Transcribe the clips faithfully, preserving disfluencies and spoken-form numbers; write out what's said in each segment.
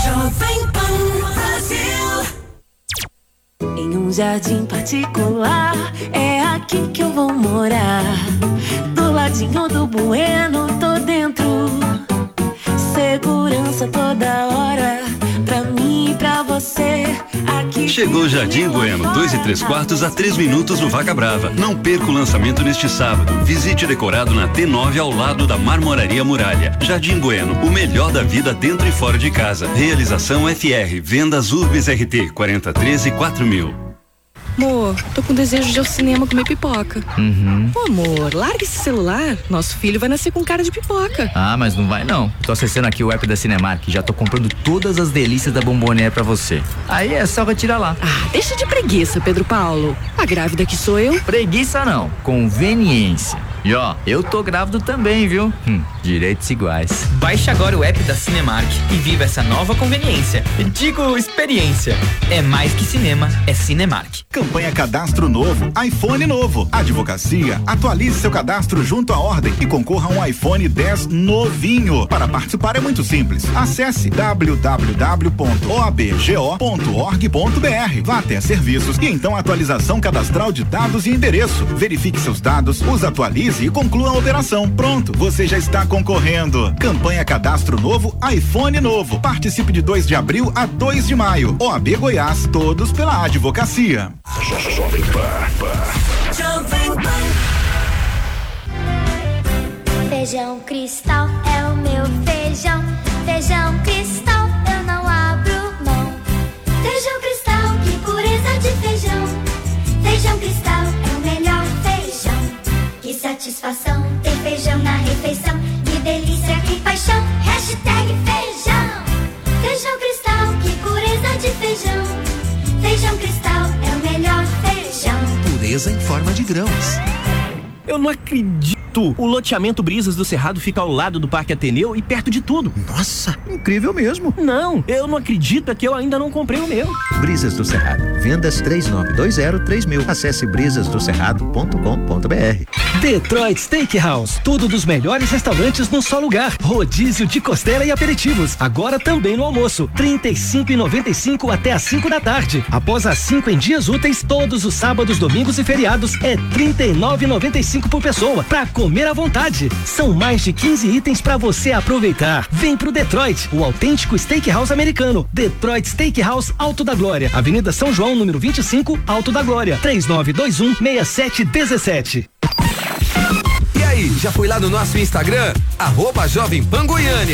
Jovem Pan Brasil. Em um jardim particular, é aqui que eu vou morar. Do ladinho do Bueno, tô dentro. Segurança toda hora, pra mim e pra você. Aqui chegou o Jardim Bueno, dois e três quartos a três minutos no Vaca Brava. Não perca o lançamento neste sábado. Visite decorado na T nove ao lado da Marmoraria Muralha. Jardim Bueno, o melhor da vida dentro e fora de casa. Realização F R, vendas Urbis R T, quarenta treze quatro mil. Amor, tô com desejo de ir ao cinema comer pipoca. Uhum. Ô, amor, larga esse celular. Nosso filho vai nascer com cara de pipoca. Ah, mas não vai não. Tô acessando aqui o app da Cinemark. Já tô comprando todas as delícias da Bombonier pra você. Aí é só retirar lá. Ah, deixa de preguiça, Pedro Paulo. A grávida que sou eu. Preguiça não, conveniência. E ó, eu tô grávido também, viu? Hum, direitos iguais. Baixe agora o app da Cinemark e viva essa nova conveniência. Digo experiência. É mais que cinema, é Cinemark. Campanha Cadastro Novo, iPhone novo. Advocacia, atualize seu cadastro junto à ordem e concorra a um iPhone dez novinho. Para participar é muito simples. Acesse w w w ponto o a b g o ponto org ponto b r. Vá até serviços e então atualização cadastral de dados e endereço. Verifique seus dados, os atualize e conclua a operação. Pronto, você já está concorrendo. Campanha Cadastro Novo, iPhone novo. Participe de dois de abril a dois de maio. O A B Goiás, todos pela advocacia. Jovem Pan. Feijão Cristal é o meu feijão. Feijão Cristal, eu não abro mão. Feijão Cristal, que pureza de feijão. Feijão Cristal é o melhor feijão. Que satisfação ter feijão na refeição. Que delícia, que paixão. Hashtag feijão. Feijão Cristal, que pureza de feijão. Feijão Cristal é o melhor feijão. Pureza em forma de grãos. Eu não acredito! O loteamento Brisas do Cerrado fica ao lado do Parque Ateneu e perto de tudo. Nossa, incrível mesmo. Não, eu não acredito, é que eu ainda não comprei o meu. Brisas do Cerrado. Vendas três nove dois zero três mil. Acesse brisas do cerrado ponto com ponto b r. Detroit Steakhouse. Tudo dos melhores restaurantes num só lugar. Rodízio de costela e aperitivos. Agora também no almoço. trinta e cinco reais e noventa e cinco centavos até às cinco da tarde. Após as cinco em dias úteis, todos os sábados, domingos e feriados, é trinta e nove reais e noventa e cinco centavos por pessoa. Pra comer à vontade. São mais de quinze itens pra você aproveitar. Vem pro Detroit, o autêntico steakhouse americano. Detroit Steakhouse Alto da Glória. Avenida São João, número vinte e cinco, Alto da Glória. três nove dois um, seis sete um sete. E aí, já foi lá no nosso Instagram? Arroba Jovem Pan Goiânia.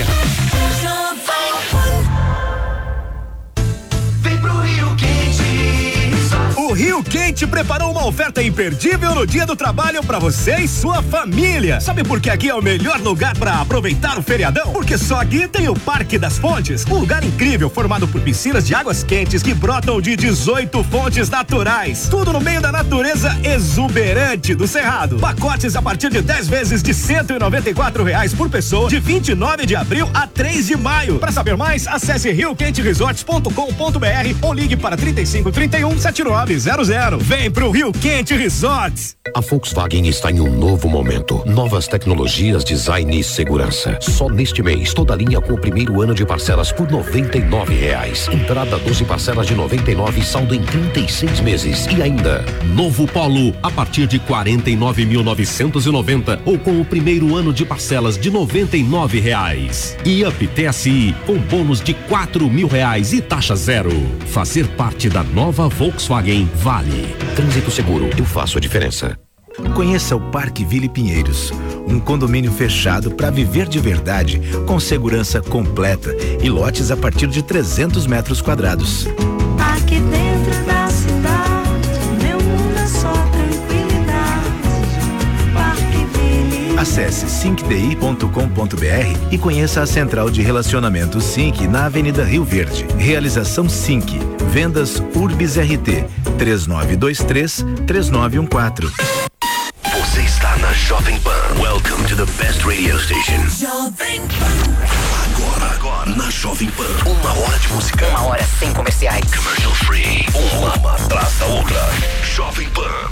Vem pro Rio Quente. O Rio Quente preparou uma oferta imperdível no Dia do Trabalho para você e sua família. Sabe por que aqui é o melhor lugar para aproveitar o feriadão? Porque só aqui tem o Parque das Fontes, um lugar incrível formado por piscinas de águas quentes que brotam de dezoito fontes naturais. Tudo no meio da natureza exuberante do Cerrado. Pacotes a partir de dez vezes de cento e noventa e quatro reais por pessoa, de vinte e nove de abril a três de maio. Para saber mais, acesse rio quente resorts ponto com ponto b r ou ligue para trinta e cinco, trinta e um, setenta e nove zero zero. Vem pro Rio Quente Resorts. A Volkswagen está em um novo momento. Novas tecnologias, design e segurança. Só neste mês, toda a linha com o primeiro ano de parcelas por noventa e nove reais. Entrada doze parcelas de noventa e nove e saldo em trinta e seis meses. E ainda, novo Polo a partir de quarenta e nove mil novecentos e noventa ou com o primeiro ano de parcelas de noventa e nove reais. E Up T S I com bônus de quatro mil reais e taxa zero. Fazer parte da nova Volkswagen vale. Trânsito seguro, eu faço a diferença. Conheça o Parque Ville Pinheiros, um condomínio fechado para viver de verdade, com segurança completa e lotes a partir de trezentos metros quadrados. Aqui dentro da cidade, meu mundo é só tranquilidade. Parque Ville. Acesse sync d i ponto com ponto b r e conheça a central de relacionamento Sync na Avenida Rio Verde. Realização Sync. Vendas Urbis R T. três nove dois três, três nove um quatro. Você está na Jovem Pan. Welcome to the best radio station. Jovem Pan. Agora, agora, na Jovem Pan. Uma hora de música. Uma hora sem comerciais. Commercial free. Uma atrás da outra. Jovem Pan.